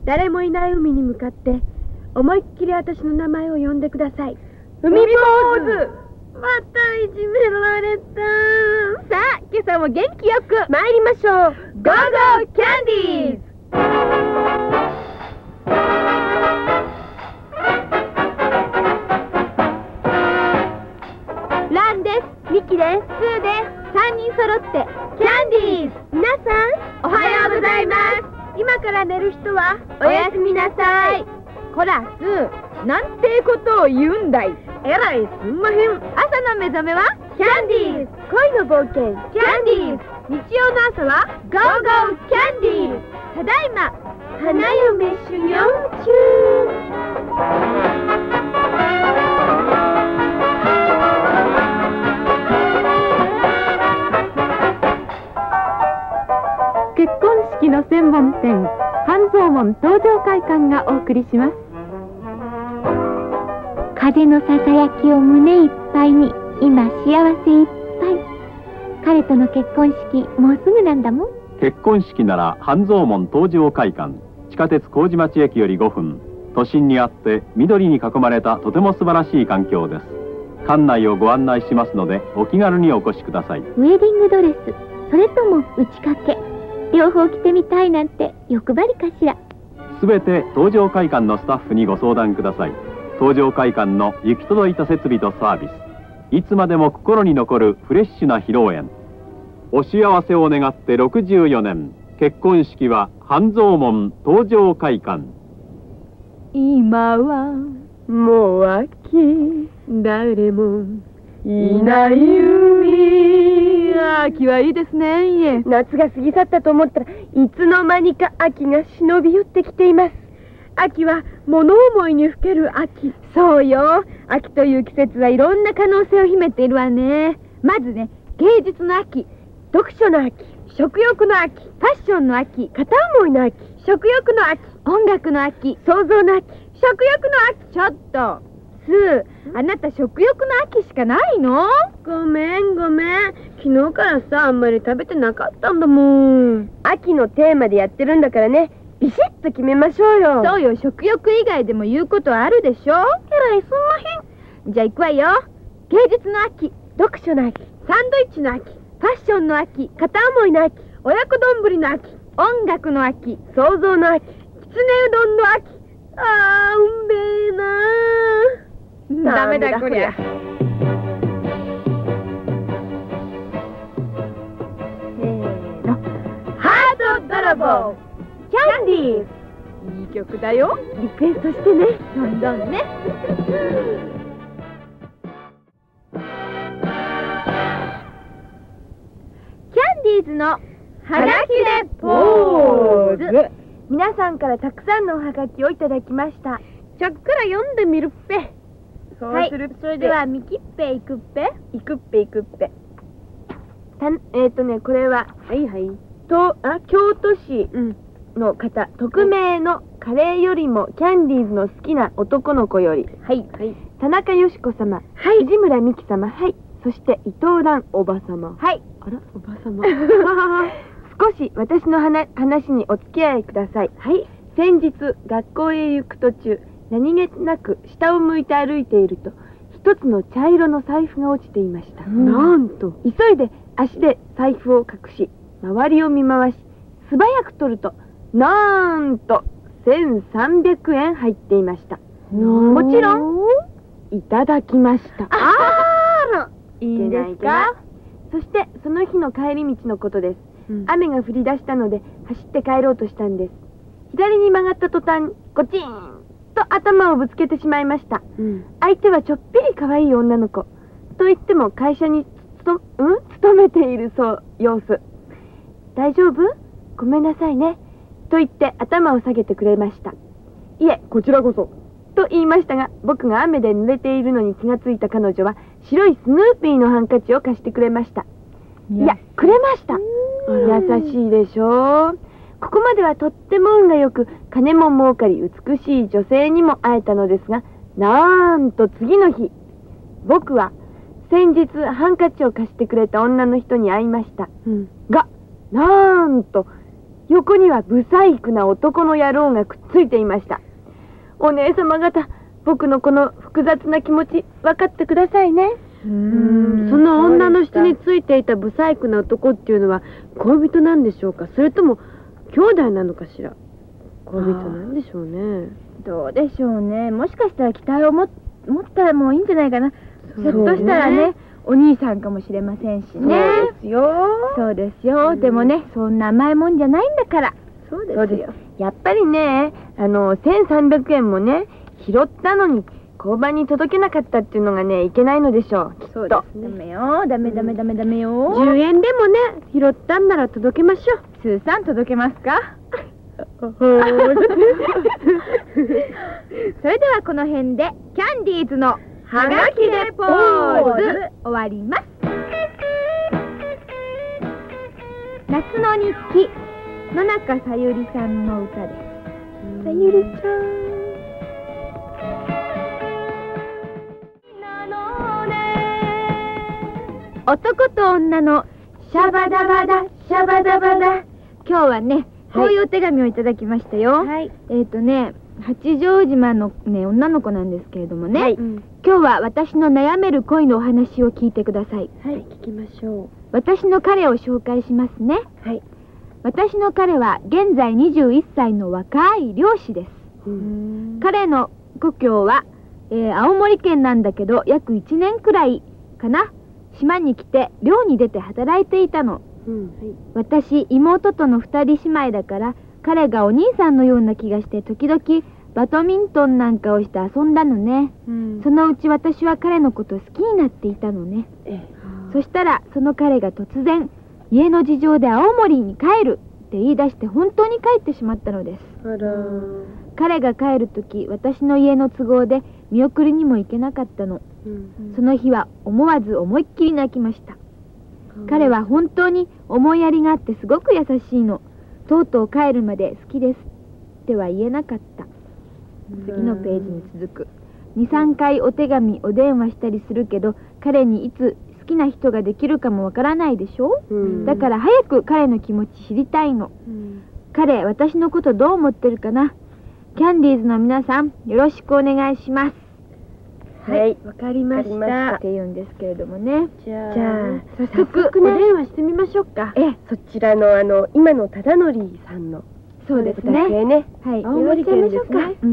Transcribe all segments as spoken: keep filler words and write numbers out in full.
誰もいない海に向かって思いっきり私の名前を呼んでください。 海坊主。 またいじめられた。 さあ、今朝も元気よく参りましょう。 ゴーゴーキャンディーズ。ランです。ミキです。スーです。さんにん揃ってキャンディーズ。 皆さんおはようございます。 今から寝る人はおやすみなさい。こらスー、なんてことを言うんだい。 えらいすんまへん。 朝の目覚めはキャンディーズ。恋の冒険キャンディーズ。 日曜の朝はゴーゴーキャンディーズ。ただいま花嫁修行中。 結婚式の専門店半蔵門東上会館がお送りします。 風のささやきを胸いっぱいに、今幸せいっぱい。彼との結婚式もうすぐなんだもん。 結婚式なら半蔵門東上会館、地下鉄麹町駅よりごふん、都心にあって緑に囲まれたとても素晴らしい環境です。館内をご案内しますのでお気軽にお越しください。 ウェディングドレス、それとも打ち掛け、両方着てみたいなんて欲張りかしら。 すべて東上会館のスタッフにご相談ください。東上会館の行き届いた設備とサービス、いつまでも心に残るフレッシュな披露宴。お幸せを願ってろくじゅうよねん、結婚式は半蔵門東上会館。 今はもう秋、誰もいない海。 秋はいいですね。いえ、 夏が過ぎ去ったと思ったらいつの間にか秋が忍び寄ってきています。秋は物思いにふける秋。 そうよ、秋という季節はいろんな可能性を秘めているわね。まずね、芸術の秋、 読書の秋、 食欲の秋、ファッションの秋、 片思いの秋、 食欲の秋、音楽の秋、 創造の秋、 食欲の秋。ちょっとスー、あなた食欲の秋しかないの？ ごめんごめん、昨日からさあんまり食べてなかったんだもん。秋のテーマでやってるんだからね、ビシッと決めましょうよ。 そうよ、食欲以外でも言うことはあるでしょ。えらいすんまへん。じゃあ行くわよ。芸術の秋、 読書の秋、 サンドイッチの秋、ファッションの秋、 片思いの秋、 親子丼の秋、音楽の秋、 創造の秋、 きつねうどんの秋。 あー、うんべえなー。ダメだこりゃ。 せーの、ハート泥棒キャンディーズ。 いい曲だよ。 リクエストしてね。 どんどんね。キャンディーズのはがきでポーズ。 皆さんからたくさんのおはがきをいただきました。ちょっくら読んでみるっぺ。 そうするっぺ。それではミキッペいくっぺ。 いくっぺいくっぺ。たえっとね、これははいはいとあ京都市の方、匿名のカレーよりもキャンディーズの好きな男の子より、 はいはい、 田中よし子様、はい、藤村美樹様、はい、そして伊藤蘭おば様、 はい、 あらおば様少し私の話話にお付き合いください。はい。先日学校へ行く途中、何気なく下を向いて歩いていると、一つの茶色の財布が落ちていました。 うん、 なんと急いで足で財布を隠し、周りを見回し、素早く取ると、なんとせんさんびゃくえん入っていました。もちろんいただきました。 あら、いいんですか？ そしてその日の帰り道のことです。うん、雨が降り出したので走って帰ろうとしたんです。左に曲がった途端、ゴチーンと頭をぶつけてしまいました。うん、相手はちょっぴり可愛い女の子と言っても会社につと、うん、勤めているそう様子。大丈夫？ごめんなさいねと言って頭を下げてくれました。いえ、こちらこそと言いましたが、僕が雨で濡れているのに気がついた彼女は白いスヌーピーのハンカチを貸してくれました。いや、くれました。優しいでしょう。ここまではとっても運がよく、金も儲かり美しい女性にも会えたのですが、なんと次の日、僕は先日ハンカチを貸してくれた女の人に会いました。うん、が、なんと横には不細工な男の野郎がくっついていました。お姉様方、僕のこの複雑な気持ち分かってくださいね。 うーん、 その女の下についていた不細工な男っていうのは恋人なんでしょうか、それとも兄弟なのかしら。恋人なんでしょうね。 どうでしょうね。もしかしたら期待をも持ったらもういいんじゃないかな。ひょっとしたらね、お兄さんかもしれませんしね。 そうですよ。 そうですよ。でもね、そんな甘いもんじゃないんだから。 そうですよ。やっぱりね、あのせんさんびゃくえんもね拾ったのに交番に届けなかったっていうのがねいけないのでしょう。きっと。 そうですね。ダメよ。ダメダメダメダメよ。 じゅうえんでもね拾ったんなら届けましょう。 スーさん届けますか？それではこの辺でキャンディーズのはがきレポーズ終わります。夏の日記、野中さゆりさんの歌です。さゆりちゃん。男と女のシャバダバダシャバダバダ。今日はね、こういうお手紙をいただきましたよ。はい、えっとね、八丈島のね女の子なんですけれどもね、はい、うん、今日は私の悩める恋のお話を聞いてください。 はい、聞きましょう。 私の彼を紹介しますね。はい。私の彼は現在にじゅういっさいの若い漁師です。うん、彼の故郷は、えー、青森県なんだけど約いちねんくらいかな、島に来て漁に出て働いていたの。うんはい、私妹との二人姉妹だから彼がお兄さんのような気がして時々バドミントンなんかをして遊んだのね。うん、そのうち私は彼のこと好きになっていたのね。ええ、そしたらその彼が突然家の事情で青森に帰るって言い出して本当に帰ってしまったのです。あら。彼が帰る時私の家の都合で見送りにも行けなかったの。うん、その日は思わず思いっきり泣きました。彼は本当に思いやりがあってすごく優しいの。とうとう帰るまで好きですっては言えなかった。次のページに続く。にさんかいお手紙お電話したりするけど彼にいつ好きな人ができるかもわからないでしょ。だから早く彼の気持ち知りたいの。彼私のことどう思ってるかな。キャンディーズの皆さんよろしくお願いします。はい、わかりましたって言うんですけれどもね。じゃあ、じゃあ早速お電話してみましょうか。え、 そちらのあの今の忠則さんの。 そうですね。 ね、 はい、青森県ですね。はい。うん。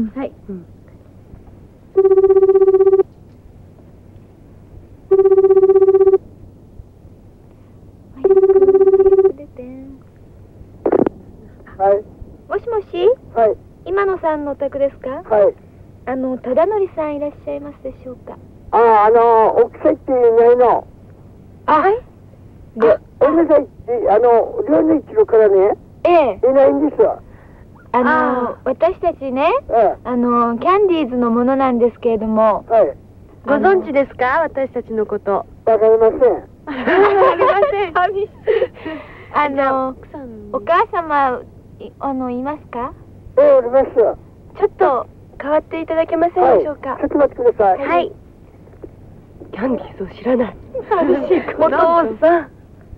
はい。もしもし。はい。今野さんのお宅ですか。はい。あの忠則さんいらっしゃいますでしょうか。 ああ、あの奥さんっていないの。 あ、はい。 で、おめさんってあの寮に行ってるからね。ええ。いないんですわ。 あの私たちね、ええ、あのキャンディーズのものなんですけれども、はい。 ご存知ですか、私たちのこと。 わかりません。わかりません。あのお母様あのいますか。 ええ、おります。 ちょっと代わっていただけませんでしょうか。 ちょっと待ってください。 はい。 キャンディーズを知らない。 寂しいお父さん。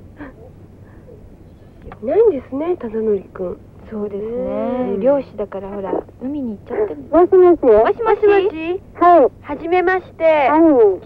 いないんですね、忠則君。 そうですね。漁師だからほら海に行っちゃってる。 もしもし。 もしもし。 はい。 はじめまして。 はい。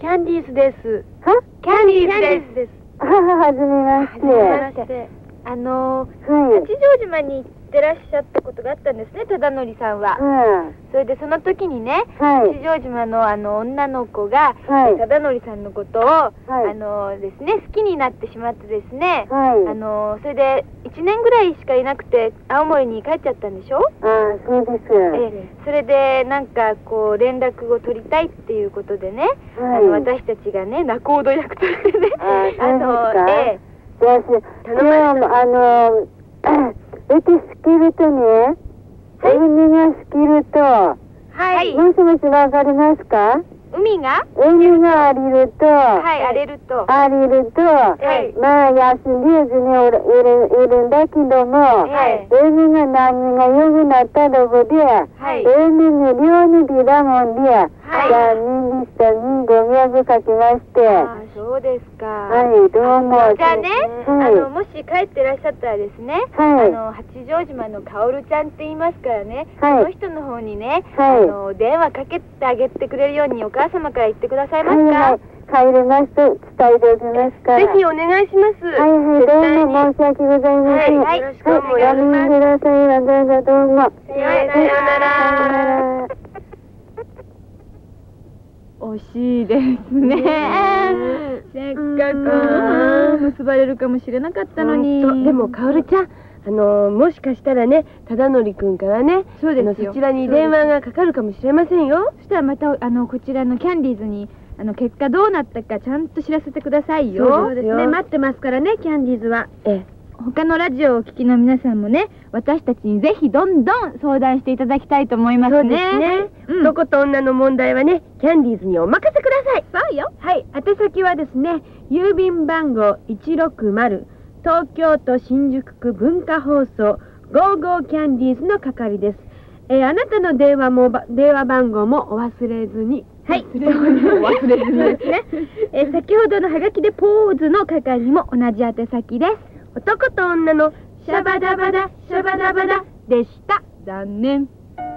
キャンディーズです。 は？ キャンディーズです。 はははじめまして。 はじめまして。あの八丈島に行ってらっしゃったことがあったんですね、忠則さんは。うん、それでその時にね、はい、八丈島のあの女の子が、はい、忠則さんのことを、はい、あのですね好きになってしまってですね、はい、あのそれでいちねんぐらいしかいなくて青森に帰っちゃったんでしょ。 ああ、そうです。 えそれでなんかこう連絡を取りたいっていうことでね、はい、あの私たちがね仲人役としてね、 あのええじゃあ、あの、エテスキルとね、海がスキルと、はい。もしもしわかりますか？ 海が海が荒れると、 はい、荒れると。 荒れると、はい。まあ、休んでずにいる、いるんだけども、はい。海が何が良くなったとこで、はい。海に漁に出たもんで、はじゃあににしたにごみ書きまして。 あ、そうですか。 はい、どうも。 じゃあね、あのもし帰ってらっしゃったらですね、 はい、 あの八丈島のかおるちゃんって言いますからね、 はい、 その人の方にね、 はい、 あの電話かけてあげてくれるようにお母様から言ってくださいますか。はいはい、 帰りますと伝えておきますから。 ぜひお願いします。 はいはい、どうも申し訳ございません。 はい、よろしくお願いします。 やめてください。わざわざどうも。 はい、さようなら。惜しいですね。せっかく結ばれるかもしれなかったのに。 でもかおるちゃん、あのもしかしたらね、忠則くんからね、 そうですよ、 そちらに電話がかかるかもしれませんよ。 そしたらまたあのこちらのキャンディーズにあの結果どうなったかちゃんと知らせてくださいよ。 そうですね、待ってますからね、キャンディーズは。ええ、 他のラジオをお聞きの皆さんもね、私たちにぜひどんどん相談していただきたいと思いますね。 そうですね、うん、男と女の問題はね、キャンディーズにお任せください。 そうよ。 はい、宛先はですね、郵便番号いちろくまる、東京都新宿区文化放送ゴーゴーキャンディーズの係です。えー、あなたの電話も電話番号もお忘れずに。 はい、お忘れずにですね。えー、先ほどのハガキでポーズの係も同じ宛先です。 男と女のシャバダバダシャバダバダでした。 残念。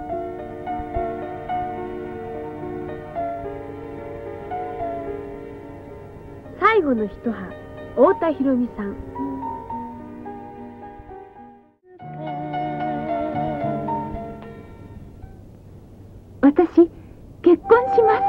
最後の一葉、太田裕美さん。 私、結婚します。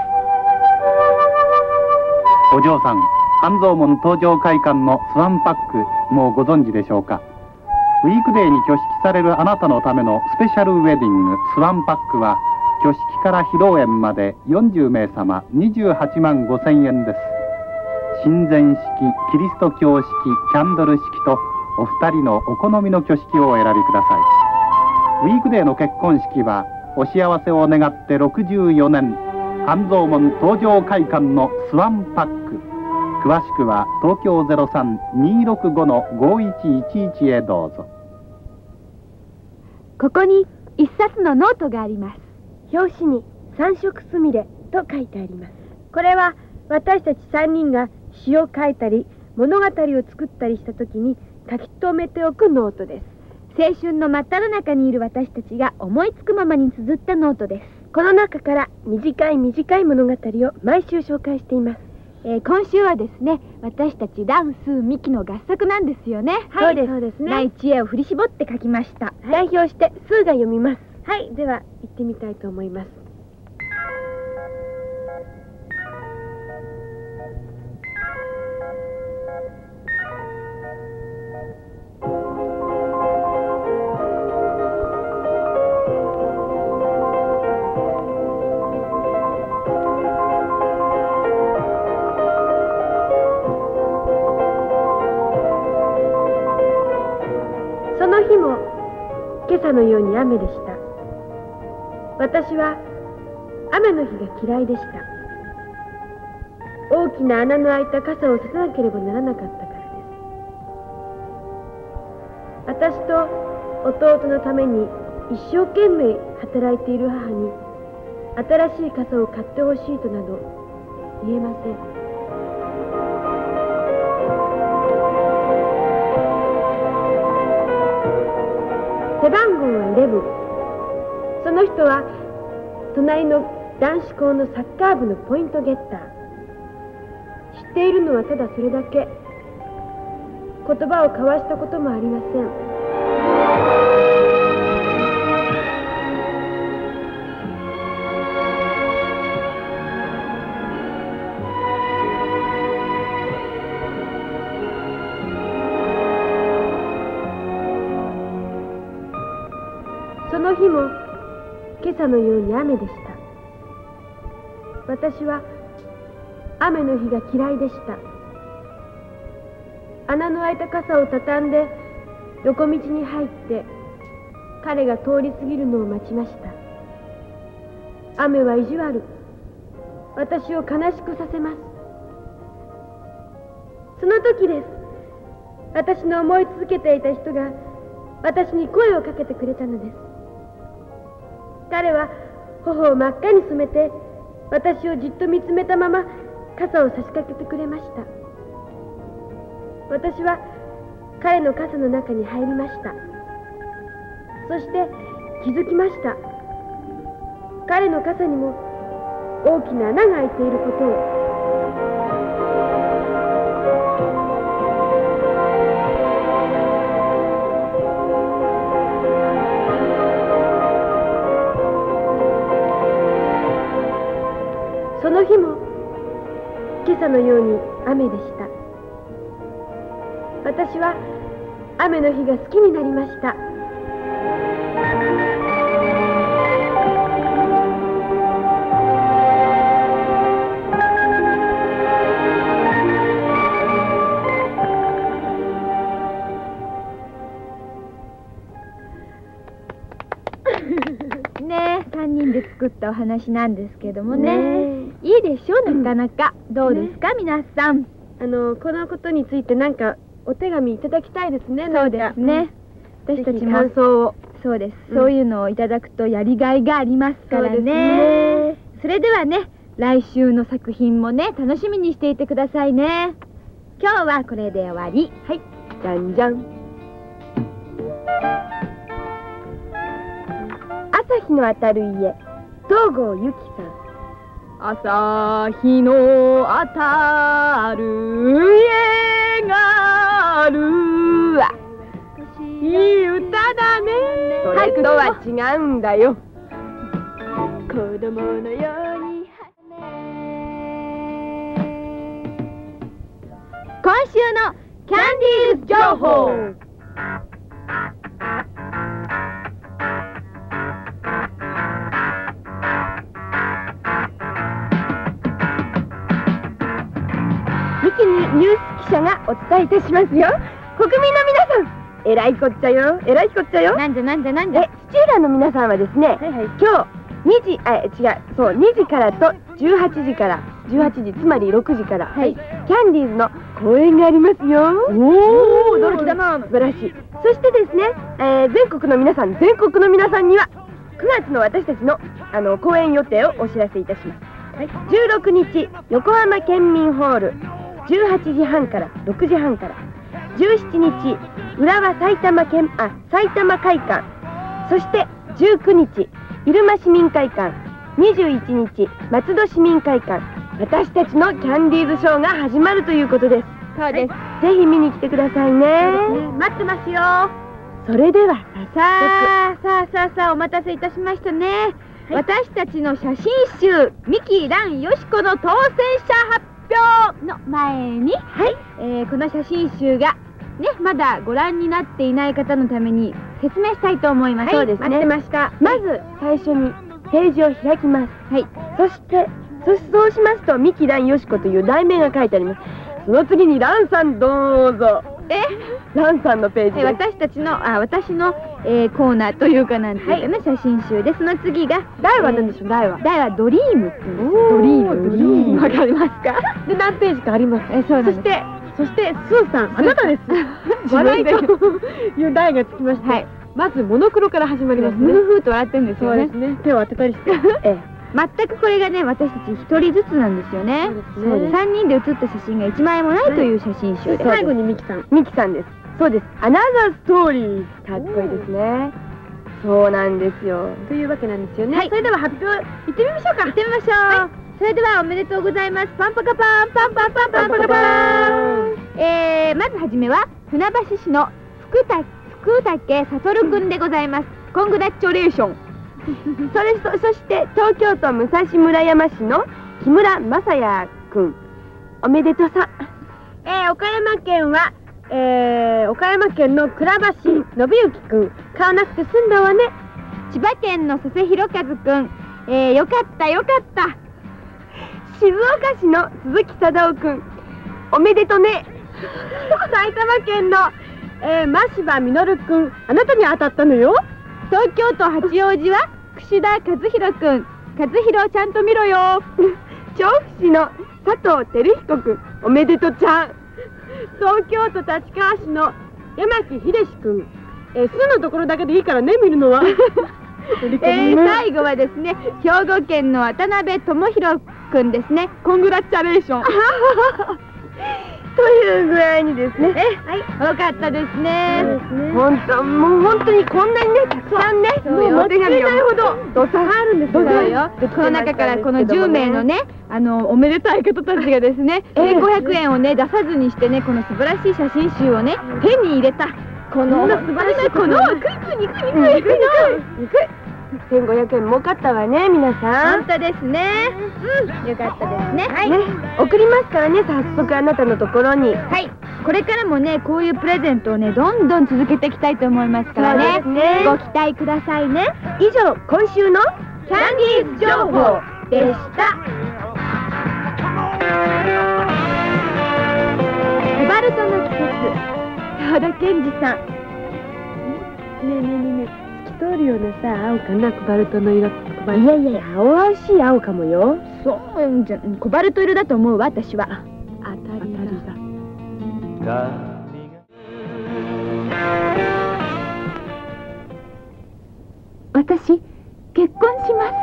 お嬢さん、半蔵門東上会館のスワンパック、もうご存知でしょうか。ウィークデーに挙式されるあなたのためのスペシャルウェディングスワンパックは、挙式から披露宴までよんじゅうめいさまにじゅうはちまんごせんえんです。神前式、キリスト教式、キャンドル式とお二人のお好みの挙式をお選びください。ウィークデーの結婚式はお幸せを願ってろくじゅうよねん、半蔵門東上会館のスワンパック。詳しくは東京 ゼロさん にーろくご のごいちいちいち へどうぞ。 ここに一冊のノートがあります。 表紙に三色すみれと書いてあります。これは私たち三人が詩を書いたり物語を作ったりした時に書き留めておくノートです。 青春の真っ只中にいる私たちが思いつくままに綴ったノートです。 この中から短い短い物語を毎週紹介しています。 えー、今週はですね、私たちダンスミキの合作なんですよね。 はい、そうですね。 ない知恵を振り絞って書きました。はい、 代表してスーが読みます。はい、では行ってみたいと思います。その日も今朝のように雨でした。私は雨の日が嫌いでした。大きな穴の開いた傘をささなければならなかったからです。私と弟のために一生懸命働いている母に新しい傘を買ってほしいとなど言えません。背番号はじゅういち。その人は隣の男子校のサッカー部のポイントゲッター。知っているのはただそれだけ。言葉を交わしたこともありません。その日も今朝のように雨でした。私は雨の日が嫌いでした。穴の開いた傘を畳んで横道に入って彼が通り過ぎるのを待ちました。雨は意地悪。私を悲しくさせます。その時です。私の思い続けていた人が私に声をかけてくれたのです。彼は頬を真っ赤に染めて私をじっと見つめたまま傘を差し掛けてくれました。私は彼の傘の中に入りました。そして気づきました。彼の傘にも大きな穴が開いていることを。その日も今朝のように雨でした。私は雨の日が好きになりました。 ねえ、さんにんで作ったお話なんですけどもね、いいでしょう、なかなか。どうですか、ね、皆さん。 あのこのことについてなんかお手紙いただきたいですね。 そうですね。私たちも感想を。 そうです、うん、そういうのをいただくとやりがいがありますからね。 そうですね。それではね、来週の作品もね、楽しみにしていてくださいね。今日はこれで終わり。 はい、じゃんじゃん。朝日の当たる家、東郷由紀さん。 朝日の当たる家があるわ。いい歌だね。 それとは違うんだよ。子供のように。 今週のキャンディーズ情報。 ミキニュース記者がお伝えいたしますよ。国民の皆さん、えらいこっちゃよ、えらいこっちゃよ。 なんじゃなんじゃなんじゃ。 え、土浦の皆さんはですね、はいはい、今日にじ、あ、違う、そうにじからとじゅうはちじからじゅうはちじ、つまりろくじから、はい、キャンディーズの公演がありますよ。おお、驚きだな。素晴らしい。そしてですね、えー、全国の皆さん、全国の皆さんにはくがつの私たちのあの公演予定をお知らせいたします。はい、じゅうろくにち横浜県民ホール、じゅうはちじはんからろくじはんから。じゅうしちにち浦和埼玉県あ埼玉会館、そしてじゅうくにち入間市民会館、にじゅういちにち松戸市民会館、私たちのキャンディーズショーが始まるということです。 そうです、 はい、ぜひ見に来てくださいね。 ね、待ってますよ。 それではさあさあさあさあ、お待たせいたしましたね。はい、私たちの写真集三木蘭よし子の当選者発表の前に、はい、えー、この写真集がね、まだご覧になっていない方のために説明したいと思います。 そうですね。待ってました。まず最初にページを開きます。はい。そしてそそうしますと三木蘭よし子という題名が書いてあります。その次に蘭さんどうぞ。え、蘭さんのページです。 私たちのあ私の、えー、コーナーというかなんていうかね、はい、写真集で、その次が題は何でしょう。題は題はドリームっていうんです。ドリームドリームわかりますか。 で何ページかあります。 え、そうなんです。 そしてそしてスーさん、あなたです。笑いという題がつきまして、はい、まずモノクロから始まりますね。 ふふふと笑ってるんですよね。 そうですね。手を当てたりして。ええ。 全くこれがね、私たち一人ずつなんですよね。そうです。三人で写った写真が一枚もないという写真集で。 最後にミキさん。ミキさんです。そうです。アナザーストーリー。かっこいいですね。そうなんですよ。というわけなんですよね。はい。それでは発表行ってみましょうか。 行ってみましょう。それではおめでとうございます。パンパカパンパンパンパンパンパカパン。えー、まずはじめは船橋市の福田福武悟くんでございます。コングラチュレーション。 それ そ, そして東京都武蔵村山市の木村正也くん、おめでとうさん。えー、岡山県は、えー、岡山県の倉橋信之くん、買わなくて済んだわね。 千葉県の佐世弘和くん、えー、よかったよかった。 静岡市の鈴木貞夫くん、おめでとね。埼玉県の、えー、真柴実くん、あなたに当たったのよ。 東京都八王子は櫛田和弘くん、和弘ちゃんと見ろよ。 調布市の佐藤照彦くん、おめでとちゃん。東京都立川市の山木秀志くん、えー、数のところだけでいいからね、見るのは。 えー、最後はですね、兵庫県の渡辺智弘くんですね。コングラチャレーション。 という具合にですね。 はい、よかったですね。 本当、もう本当にこんなにね、たくさんね、もうお手紙をほど、どさがあるんですよ。この中からこのじゅうめいのね、あのおめでたい方たちがですね、ごひゃくえんをね出さずにしてね、この素晴らしい写真集をね手に入れた。この素晴らしいこのクイクニクニクニクニクせんごひゃくえん儲かったわね、皆さん。 本当ですね。うん、よかったですね。はい、 送りますからね、早速あなたのところに。 はい、これからもね、こういうプレゼントをね、どんどん続けていきたいと思いますからね。ご期待くださいね。 以上、今週のキャンディーズ情報でした。コバルトの季節。田健二さん。ねえねえねえねえ、透き通るようなさ、青かな、コバルトの色。いやいやいや、青々しい青かもよ。 そうじゃ、コバルト色だと思うわ、私は。 当たりだ。 私、結婚します。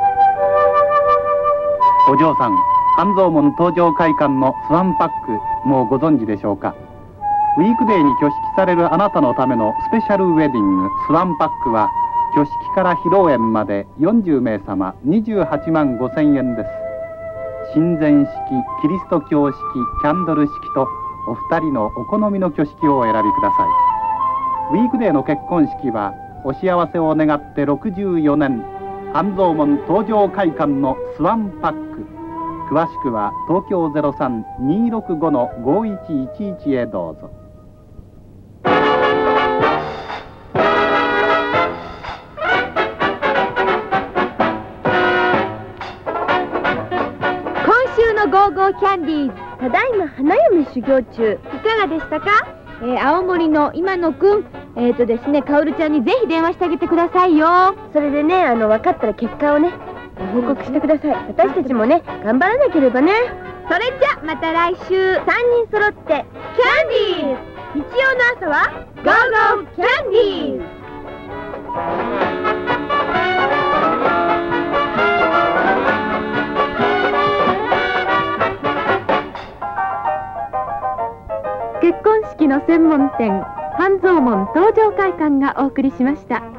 お嬢さん、半蔵門東上会館のスワンパック、もうご存知でしょうか。ウィークデーに挙式されるあなたのためのスペシャルウェディングスワンパックは、挙式から披露宴までよんじゅうめいさまにじゅうはちまんごせんえんです。神前式、キリスト教式、キャンドル式とお二人のお好みの挙式をお選びください。ウィークデーの結婚式はお幸せを願ってろくじゅうよねん、半蔵門東上会館のスワンパック。詳しくは東京 ゼロさん にーろくご のごいちいちいち へどうぞ。 ゴーゴーキャンディーズ、 ただいま花嫁修行中。いかがでしたか？ えー、青森の今野くん、えーとですね、カオルちゃんにぜひ電話してあげてくださいよ。 それでね、あの分かったら結果をね報告してください。私たちもね頑張らなければね。 それじゃまた来週。 さんにん揃ってキャンディーズ。日曜の朝はゴーゴーキャンディーズ。 結婚式の専門店半蔵門東上会館がお送りしました。